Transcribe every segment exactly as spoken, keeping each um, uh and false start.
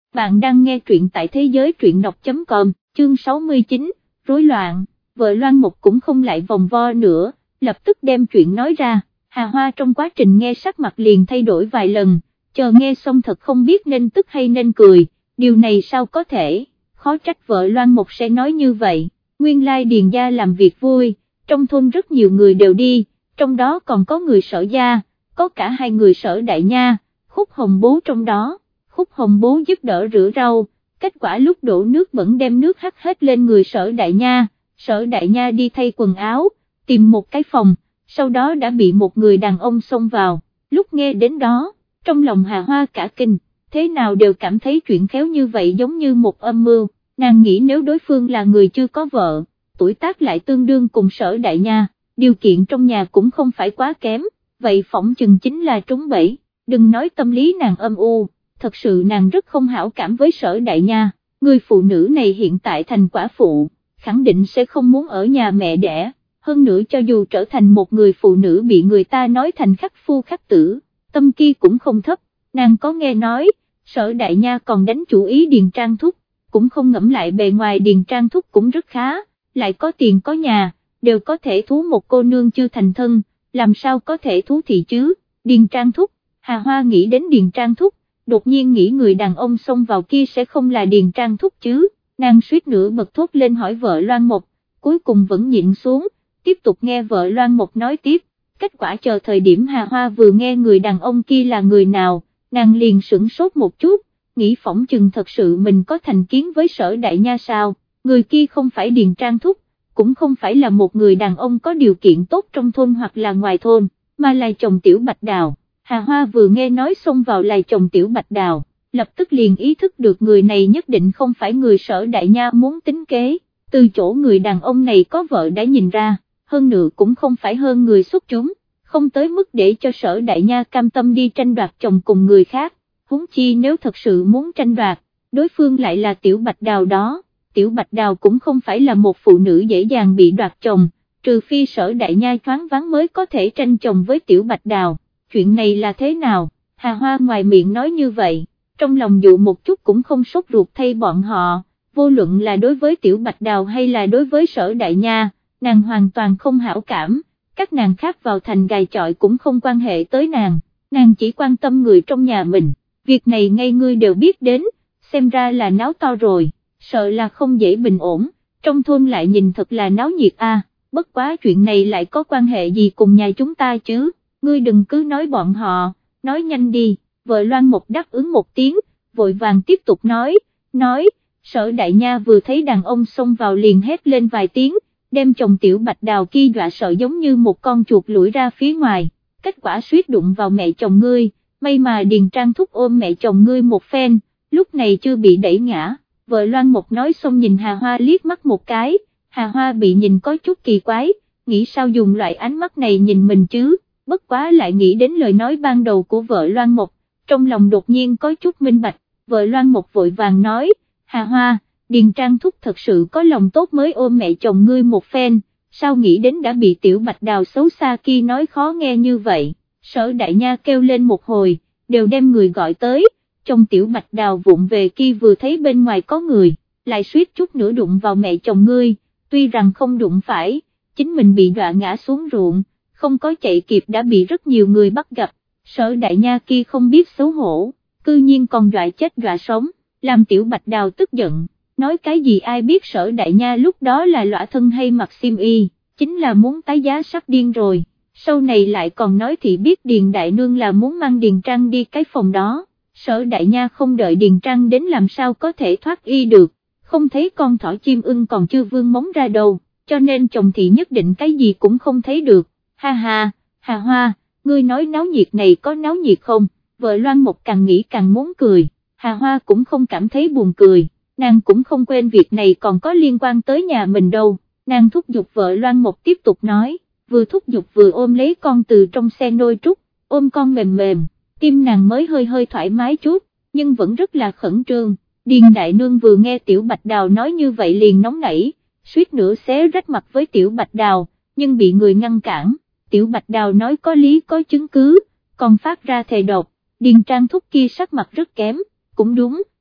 bạn đang nghe truyện tại thế giới truyện đọc chấm com, chương sáu mươi chín, rối loạn, vợ Loan Mục cũng không lại vòng vo nữa, lập tức đem chuyện nói ra, Hà Hoa trong quá trình nghe sắc mặt liền thay đổi vài lần, chờ nghe xong thật không biết nên tức hay nên cười, điều này sao có thể, khó trách vợ Loan Mục sẽ nói như vậy, nguyên lai Điền gia làm việc vui, trong thôn rất nhiều người đều đi, trong đó còn có người Sở gia, có cả hai người Sở Đại Nha, Khúc Hồng Bố trong đó. Khúc Hồng Bố giúp đỡ rửa rau, kết quả lúc đổ nước vẫn đem nước hắt hết lên người Sở Đại Nha, Sở Đại Nha đi thay quần áo, tìm một cái phòng, sau đó đã bị một người đàn ông xông vào, lúc nghe đến đó, trong lòng Hà Hoa cả kinh, thế nào đều cảm thấy chuyện khéo như vậy giống như một âm mưu, nàng nghĩ nếu đối phương là người chưa có vợ, tuổi tác lại tương đương cùng Sở Đại Nha, điều kiện trong nhà cũng không phải quá kém, vậy phỏng chừng chính là trúng bẫy, đừng nói tâm lý nàng âm u. Thật sự nàng rất không hảo cảm với Sở Đại Nha, người phụ nữ này hiện tại thành quả phụ, khẳng định sẽ không muốn ở nhà mẹ đẻ, hơn nữa cho dù trở thành một người phụ nữ bị người ta nói thành khắc phu khắc tử, tâm kia cũng không thấp, nàng có nghe nói, Sở Đại Nha còn đánh chủ ý Điền Trang Thúc, cũng không ngẫm lại bề ngoài Điền Trang Thúc cũng rất khá, lại có tiền có nhà, đều có thể thú một cô nương chưa thành thân, làm sao có thể thú thị chứ, Điền Trang Thúc, Hà Hoa nghĩ đến Điền Trang Thúc, đột nhiên nghĩ người đàn ông xông vào kia sẽ không là Điền Trang Thúc chứ, nàng suýt nữa bật thốt lên hỏi vợ Loan Mục, cuối cùng vẫn nhịn xuống, tiếp tục nghe vợ Loan Mục nói tiếp, kết quả chờ thời điểm Hà Hoa vừa nghe người đàn ông kia là người nào, nàng liền sửng sốt một chút, nghĩ phỏng chừng thật sự mình có thành kiến với Sở Đại Nha sao, người kia không phải Điền Trang Thúc, cũng không phải là một người đàn ông có điều kiện tốt trong thôn hoặc là ngoài thôn, mà là chồng Tiểu Bạch Đào. Hà Hoa vừa nghe nói xông vào là chồng Tiểu Bạch Đào, lập tức liền ý thức được người này nhất định không phải người Sở Đại Nha muốn tính kế, từ chỗ người đàn ông này có vợ đã nhìn ra, hơn nữa cũng không phải hơn người xuất chúng, không tới mức để cho Sở Đại Nha cam tâm đi tranh đoạt chồng cùng người khác, huống chi nếu thật sự muốn tranh đoạt, đối phương lại là Tiểu Bạch Đào đó, Tiểu Bạch Đào cũng không phải là một phụ nữ dễ dàng bị đoạt chồng, trừ phi Sở Đại Nha thoáng vắng mới có thể tranh chồng với Tiểu Bạch Đào. Chuyện này là thế nào, Hà Hoa ngoài miệng nói như vậy, trong lòng dụ một chút cũng không sốt ruột thay bọn họ, vô luận là đối với Tiểu Bạch Đào hay là đối với Sở Đại Nha, nàng hoàn toàn không hảo cảm, các nàng khác vào thành gài chọi cũng không quan hệ tới nàng, nàng chỉ quan tâm người trong nhà mình, việc này ngay ngươi đều biết đến, xem ra là náo to rồi, sợ là không dễ bình ổn, trong thôn lại nhìn thật là náo nhiệt a. Bất quá chuyện này lại có quan hệ gì cùng nhà chúng ta chứ? Ngươi đừng cứ nói bọn họ, nói nhanh đi, vợ Loan Mục đáp ứng một tiếng, vội vàng tiếp tục nói, nói, Sở Đại Nha vừa thấy đàn ông xông vào liền hét lên vài tiếng, đem chồng Tiểu Bạch Đào kia dọa sợ giống như một con chuột lủi ra phía ngoài, kết quả suýt đụng vào mẹ chồng ngươi, may mà Điền Trang Thúc ôm mẹ chồng ngươi một phen, lúc này chưa bị đẩy ngã, vợ Loan Mục nói xong nhìn Hà Hoa liếc mắt một cái, Hà Hoa bị nhìn có chút kỳ quái, nghĩ sao dùng loại ánh mắt này nhìn mình chứ. Bất quá lại nghĩ đến lời nói ban đầu của vợ Loan Mục, trong lòng đột nhiên có chút minh bạch, vợ Loan Mục vội vàng nói, Hà Hoa, Điền Trang Thúc thật sự có lòng tốt mới ôm mẹ chồng ngươi một phen, sao nghĩ đến đã bị Tiểu Bạch Đào xấu xa kia nói khó nghe như vậy, Sở Đại Nha kêu lên một hồi, đều đem người gọi tới, chồng Tiểu Bạch Đào vụng về kia vừa thấy bên ngoài có người, lại suýt chút nữa đụng vào mẹ chồng ngươi, tuy rằng không đụng phải, chính mình bị đọa ngã xuống ruộng, không có chạy kịp đã bị rất nhiều người bắt gặp, Sở Đại Nha kia không biết xấu hổ, cư nhiên còn dọa chết dọa sống, làm Tiểu Bạch Đào tức giận, nói cái gì ai biết Sở Đại Nha lúc đó là lõa thân hay mặc xiêm y, chính là muốn tái giá sắp điên rồi, sau này lại còn nói thì biết Điền Đại Nương là muốn mang Điền Trang đi cái phòng đó, Sở Đại Nha không đợi Điền Trang đến làm sao có thể thoát y được, không thấy con thỏ chim ưng còn chưa vươn móng ra đâu, cho nên chồng thì nhất định cái gì cũng không thấy được. Ha ha, Hà Hoa, ngươi nói náo nhiệt này có náo nhiệt không, vợ Loan Mục càng nghĩ càng muốn cười, Hà Hoa cũng không cảm thấy buồn cười, nàng cũng không quên việc này còn có liên quan tới nhà mình đâu, nàng thúc giục vợ Loan Mục tiếp tục nói, vừa thúc giục vừa ôm lấy con từ trong xe nôi trúc, ôm con mềm mềm, tim nàng mới hơi hơi thoải mái chút, nhưng vẫn rất là khẩn trương, Điền Đại Nương vừa nghe Tiểu Bạch Đào nói như vậy liền nóng nảy, suýt nữa xé rách mặt với Tiểu Bạch Đào, nhưng bị người ngăn cản. Tiểu Bạch Đào nói có lý có chứng cứ, còn phát ra thề độc, Điền Trang Thúc kia sắc mặt rất kém, cũng đúng,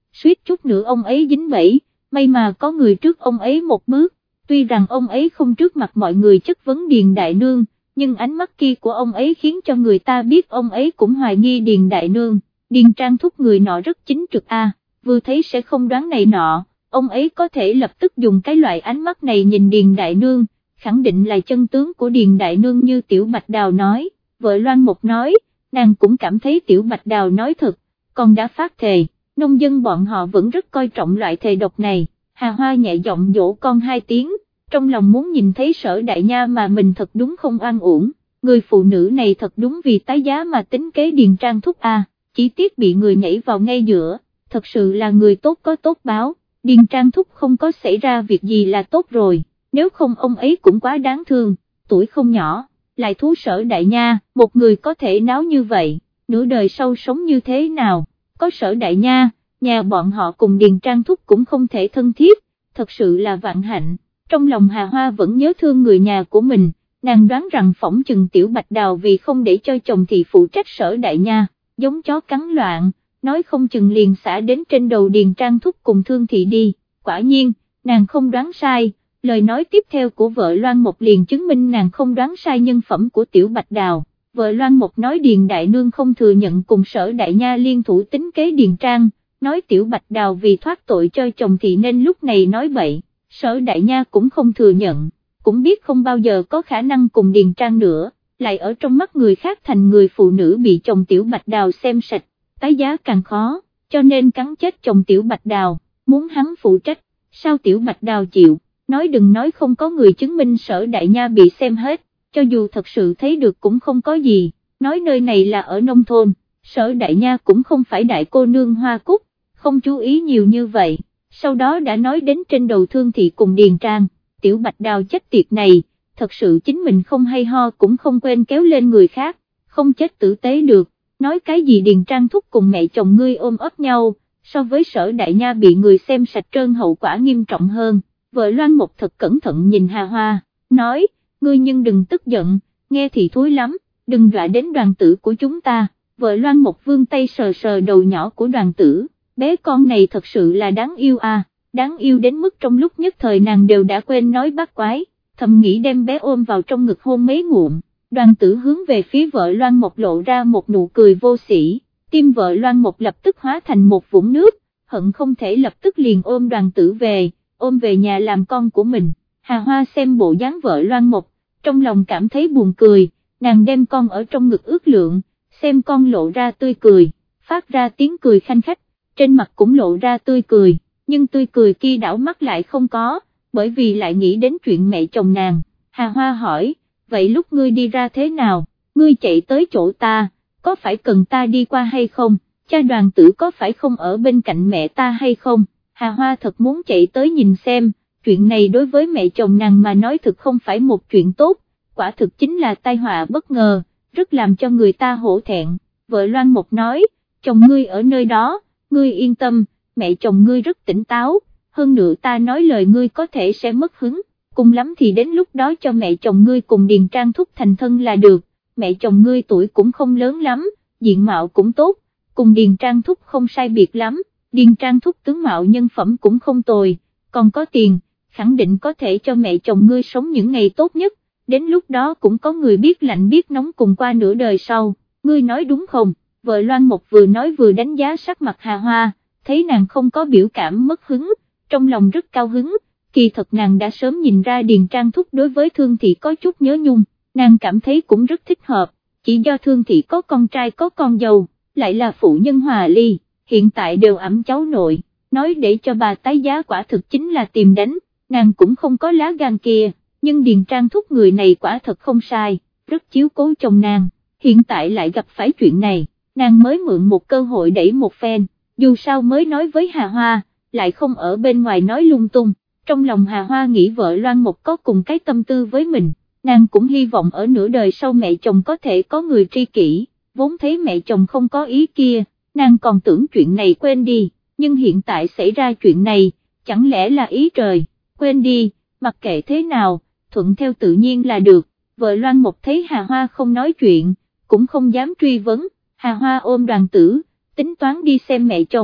suýt chút nữa ông ấy dính bẫy, may mà có người trước ông ấy một bước, tuy rằng ông ấy không trước mặt mọi người chất vấn Điền Đại Nương, nhưng ánh mắt kia của ông ấy khiến cho người ta biết ông ấy cũng hoài nghi Điền Đại Nương. Điền Trang Thúc người nọ rất chính trực a, à, vừa thấy sẽ không đoán này nọ, ông ấy có thể lập tức dùng cái loại ánh mắt này nhìn Điền Đại Nương, khẳng định là chân tướng của Điền Đại Nương như Tiểu Bạch Đào nói. Vợ Loan Mục nói, nàng cũng cảm thấy Tiểu Bạch Đào nói thật, còn đã phát thề, nông dân bọn họ vẫn rất coi trọng loại thề độc này. Hà Hoa nhẹ giọng dỗ con hai tiếng, trong lòng muốn nhìn thấy Sở Đại Nha mà mình thật đúng không oan uổng, người phụ nữ này thật đúng vì tái giá mà tính kế Điền Trang Thúc a, à, chỉ tiếc bị người nhảy vào ngay giữa, thật sự là người tốt có tốt báo, Điền Trang Thúc không có xảy ra việc gì là tốt rồi, nếu không ông ấy cũng quá đáng thương, tuổi không nhỏ, lại thú Sở Đại Nha, một người có thể náo như vậy, nửa đời sau sống như thế nào, có Sở Đại Nha, nhà bọn họ cùng Điền Trang Thúc cũng không thể thân thiết, thật sự là vạn hạnh. Trong lòng Hà Hoa vẫn nhớ thương người nhà của mình, nàng đoán rằng phỏng chừng Tiểu Bạch Đào vì không để cho chồng thì phụ trách Sở Đại Nha, giống chó cắn loạn, nói không chừng liền xả đến trên đầu Điền Trang Thúc cùng Thương Thị đi, quả nhiên, nàng không đoán sai, lời nói tiếp theo của vợ Loan Mộc liền chứng minh nàng không đoán sai nhân phẩm của Tiểu Bạch Đào. Vợ Loan Mộc nói Điền Đại Nương không thừa nhận cùng Sở Đại Nha liên thủ tính kế Điền Trang, nói Tiểu Bạch Đào vì thoát tội cho chồng thì nên lúc này nói bậy. Sở Đại Nha cũng không thừa nhận, cũng biết không bao giờ có khả năng cùng Điền Trang nữa, lại ở trong mắt người khác thành người phụ nữ bị chồng Tiểu Bạch Đào xem sạch, tái giá càng khó, cho nên cắn chết chồng Tiểu Bạch Đào, muốn hắn phụ trách, sao Tiểu Bạch Đào chịu, nói đừng nói không có người chứng minh Sở Đại Nha bị xem hết, cho dù thật sự thấy được cũng không có gì, nói nơi này là ở nông thôn, Sở Đại Nha cũng không phải đại cô nương hoa cúc, không chú ý nhiều như vậy. Sau đó đã nói đến trên đầu Thương Thị cùng Điền Trang, Tiểu Bạch Đào chết tiệt này, thật sự chính mình không hay ho cũng không quên kéo lên người khác, không chết tử tế được, nói cái gì Điền Trang Thúc cùng mẹ chồng ngươi ôm ấp nhau, so với Sở Đại Nha bị người xem sạch trơn hậu quả nghiêm trọng hơn. Vợ Loan Mộc thật cẩn thận nhìn Hà Hoa, nói, ngươi nhưng đừng tức giận, nghe thì thối lắm, đừng dọa đến đoàn tử của chúng ta. Vợ Loan Mộc vươn tay sờ sờ đầu nhỏ của đoàn tử, bé con này thật sự là đáng yêu à, đáng yêu đến mức trong lúc nhất thời nàng đều đã quên nói bác quái, thầm nghĩ đem bé ôm vào trong ngực hôn mấy ngụm. Đoàn tử hướng về phía vợ Loan Mộc lộ ra một nụ cười vô sỉ, tim vợ Loan Mộc lập tức hóa thành một vũng nước, hận không thể lập tức liền ôm đoàn tử về, ôm về nhà làm con của mình. Hà Hoa xem bộ dáng vợ Loan Mộc, trong lòng cảm thấy buồn cười, nàng đem con ở trong ngực ước lượng, xem con lộ ra tươi cười, phát ra tiếng cười khanh khách, trên mặt cũng lộ ra tươi cười, nhưng tươi cười kia đảo mắt lại không có, bởi vì lại nghĩ đến chuyện mẹ chồng nàng. Hà Hoa hỏi, vậy lúc ngươi đi ra thế nào, ngươi chạy tới chỗ ta, có phải cần ta đi qua hay không, cha đoàn tử có phải không ở bên cạnh mẹ ta hay không? Hà Hoa thật muốn chạy tới nhìn xem, chuyện này đối với mẹ chồng nàng mà nói thực không phải một chuyện tốt, quả thực chính là tai họa bất ngờ, rất làm cho người ta hổ thẹn. Vợ Loan Mộc nói, chồng ngươi ở nơi đó, ngươi yên tâm, mẹ chồng ngươi rất tỉnh táo, hơn nữa ta nói lời ngươi có thể sẽ mất hứng, cùng lắm thì đến lúc đó cho mẹ chồng ngươi cùng Điền Trang Thúc thành thân là được, mẹ chồng ngươi tuổi cũng không lớn lắm, diện mạo cũng tốt, cùng Điền Trang Thúc không sai biệt lắm, Điền Trang Thúc tướng mạo nhân phẩm cũng không tồi, còn có tiền, khẳng định có thể cho mẹ chồng ngươi sống những ngày tốt nhất, đến lúc đó cũng có người biết lạnh biết nóng cùng qua nửa đời sau, ngươi nói đúng không? Vợ Loan Mộc vừa nói vừa đánh giá sắc mặt Hà Hoa, thấy nàng không có biểu cảm mất hứng, trong lòng rất cao hứng, kỳ thật nàng đã sớm nhìn ra Điền Trang Thúc đối với Thương Thị có chút nhớ nhung, nàng cảm thấy cũng rất thích hợp, chỉ do Thương Thị có con trai có con dâu, lại là phụ nhân hòa ly, hiện tại đều ẵm cháu nội, nói để cho bà tái giá quả thực chính là tìm đánh, nàng cũng không có lá gan kia, nhưng Điền Trang Thúc người này quả thật không sai, rất chiếu cố chồng nàng, hiện tại lại gặp phải chuyện này, nàng mới mượn một cơ hội đẩy một phen, dù sao mới nói với Hà Hoa, lại không ở bên ngoài nói lung tung, trong lòng Hà Hoa nghĩ vợ Loan Mộc có cùng cái tâm tư với mình, nàng cũng hy vọng ở nửa đời sau mẹ chồng có thể có người tri kỷ, vốn thấy mẹ chồng không có ý kia, nàng còn tưởng chuyện này quên đi, nhưng hiện tại xảy ra chuyện này, chẳng lẽ là ý trời, quên đi, mặc kệ thế nào, thuận theo tự nhiên là được. Vợ Loan Mộc thấy Hà Hoa không nói chuyện, cũng không dám truy vấn, Hà Hoa ôm đoàn tử, tính toán đi xem mẹ chồng,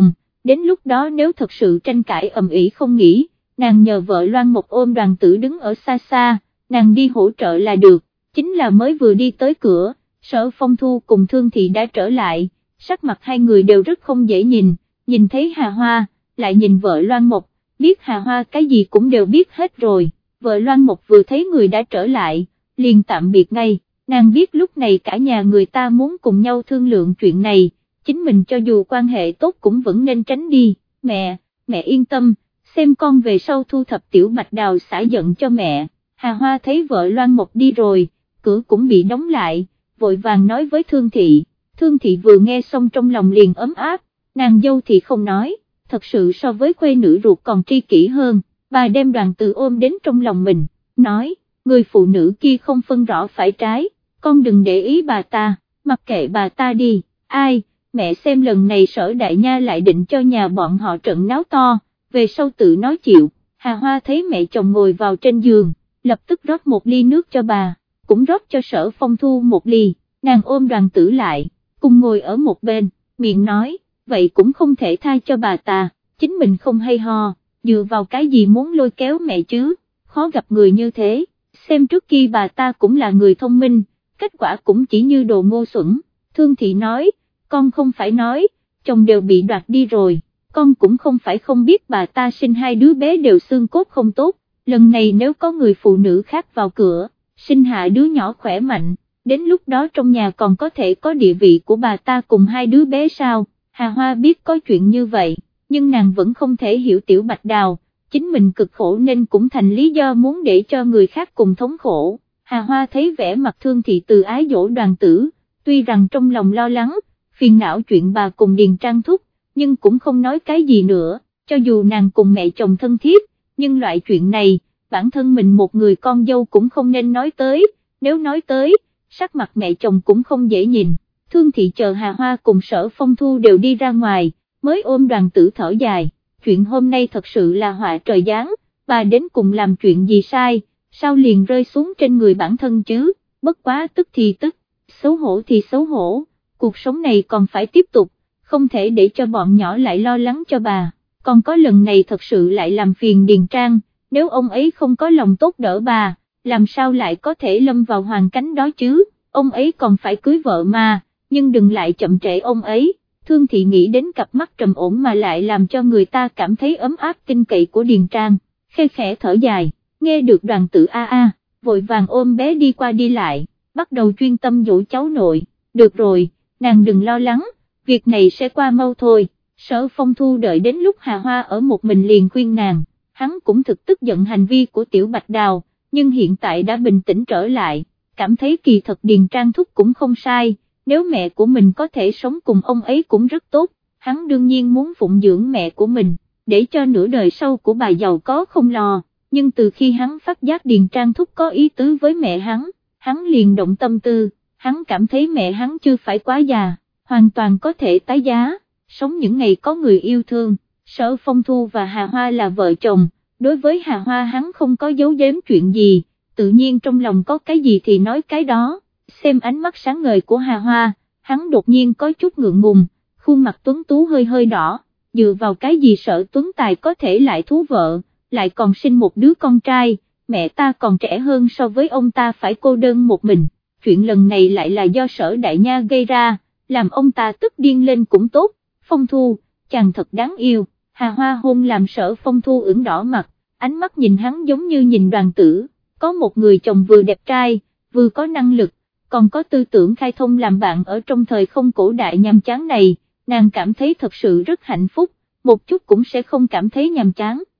đến lúc đó nếu thật sự tranh cãi ầm ĩ không nghỉ, nàng nhờ vợ Loan Mộc ôm Đoàn Tử đứng ở xa xa, nàng đi hỗ trợ là được. Chính là mới vừa đi tới cửa, Sở Phong Thu cùng Thương Thị đã trở lại, sắc mặt hai người đều rất không dễ nhìn, nhìn thấy Hà Hoa, lại nhìn vợ Loan Mộc, biết Hà Hoa cái gì cũng đều biết hết rồi. Vợ Loan Mộc vừa thấy người đã trở lại, liền tạm biệt ngay, nàng biết lúc này cả nhà người ta muốn cùng nhau thương lượng chuyện này, chính mình cho dù quan hệ tốt cũng vẫn nên tránh đi. Mẹ, mẹ yên tâm, xem con về sau thu thập Tiểu Bạch Đào xả giận cho mẹ. Hà Hoa thấy vợ Loan Mộc đi rồi, cửa cũng bị đóng lại, vội vàng nói với Thương Thị. Thương Thị vừa nghe xong trong lòng liền ấm áp, nàng dâu thì không nói, thật sự so với khuê nữ ruột còn tri kỷ hơn. Bà đem Đoàn Tử ôm đến trong lòng mình, nói, người phụ nữ kia không phân rõ phải trái, con đừng để ý bà ta, mặc kệ bà ta đi. Ai, mẹ xem lần này Sở Đại Nha lại định cho nhà bọn họ trận náo to, về sau tự nói chịu. Hà Hoa thấy mẹ chồng ngồi vào trên giường, lập tức rót một ly nước cho bà, cũng rót cho Sở Phong Thu một ly, nàng ôm Đoàn Tử lại, cùng ngồi ở một bên, miệng nói, vậy cũng không thể tha cho bà ta, chính mình không hay ho, dựa vào cái gì muốn lôi kéo mẹ chứ, khó gặp người như thế, xem trước kia bà ta cũng là người thông minh, kết quả cũng chỉ như đồ ngu xuẩn. Thương Thị nói, con không phải nói, chồng đều bị đoạt đi rồi, con cũng không phải không biết bà ta sinh hai đứa bé đều xương cốt không tốt, lần này nếu có người phụ nữ khác vào cửa, sinh hạ đứa nhỏ khỏe mạnh, đến lúc đó trong nhà còn có thể có địa vị của bà ta cùng hai đứa bé sao. Hà Hoa biết có chuyện như vậy, nhưng nàng vẫn không thể hiểu Tiểu Bạch Đào, chính mình cực khổ nên cũng thành lý do muốn để cho người khác cùng thống khổ. Hà Hoa thấy vẻ mặt Thương Thị từ ái dỗ Đoàn Tử, tuy rằng trong lòng lo lắng, phiền não chuyện bà cùng Điền Trang Thúc, nhưng cũng không nói cái gì nữa, cho dù nàng cùng mẹ chồng thân thiết, nhưng loại chuyện này, bản thân mình một người con dâu cũng không nên nói tới, nếu nói tới, sắc mặt mẹ chồng cũng không dễ nhìn. Thương Thị chờ Hà Hoa cùng Sở Phong Thu đều đi ra ngoài, mới ôm Đoàn Tử thở dài, chuyện hôm nay thật sự là họa trời giáng, bà đến cùng làm chuyện gì sai, sao liền rơi xuống trên người bản thân chứ, bất quá tức thì tức, xấu hổ thì xấu hổ, cuộc sống này còn phải tiếp tục, không thể để cho bọn nhỏ lại lo lắng cho bà, còn có lần này thật sự lại làm phiền Điền Trang, nếu ông ấy không có lòng tốt đỡ bà, làm sao lại có thể lâm vào hoàn cảnh đó chứ, ông ấy còn phải cưới vợ mà, nhưng đừng lại chậm trễ ông ấy. Thương Thị nghĩ đến cặp mắt trầm ổn mà lại làm cho người ta cảm thấy ấm áp tin cậy của Điền Trang, khe khẽ thở dài, nghe được Đoàn Tử a a, vội vàng ôm bé đi qua đi lại, bắt đầu chuyên tâm dỗ cháu nội, được rồi, nàng đừng lo lắng, việc này sẽ qua mau thôi. Sở Phong Thu đợi đến lúc Hà Hoa ở một mình liền khuyên nàng, hắn cũng thực tức giận hành vi của Tiểu Bạch Đào, nhưng hiện tại đã bình tĩnh trở lại, cảm thấy kỳ thật Điền Trang Thúc cũng không sai. Nếu mẹ của mình có thể sống cùng ông ấy cũng rất tốt, hắn đương nhiên muốn phụng dưỡng mẹ của mình, để cho nửa đời sau của bà giàu có không lo, nhưng từ khi hắn phát giác Điền Trang Thúc có ý tứ với mẹ hắn, hắn liền động tâm tư, hắn cảm thấy mẹ hắn chưa phải quá già, hoàn toàn có thể tái giá, sống những ngày có người yêu thương. Sở Phong Thu và Hà Hoa là vợ chồng, đối với Hà Hoa hắn không có giấu giếm chuyện gì, tự nhiên trong lòng có cái gì thì nói cái đó. Xem ánh mắt sáng ngời của Hà Hoa, hắn đột nhiên có chút ngượng ngùng, khuôn mặt tuấn tú hơi hơi đỏ, dựa vào cái gì Sở Tuấn Tài có thể lại thú vợ, lại còn sinh một đứa con trai, mẹ ta còn trẻ hơn so với ông ta phải cô đơn một mình, chuyện lần này lại là do Sở Đại Nha gây ra, làm ông ta tức điên lên cũng tốt. Phong Thu, chàng thật đáng yêu. Hà Hoa hôn làm Sở Phong Thu ửng đỏ mặt, ánh mắt nhìn hắn giống như nhìn Đoàn Tử, có một người chồng vừa đẹp trai, vừa có năng lực, còn có tư tưởng khai thông làm bạn ở trong thời không cổ đại nhàm chán này, nàng cảm thấy thật sự rất hạnh phúc, một chút cũng sẽ không cảm thấy nhàm chán.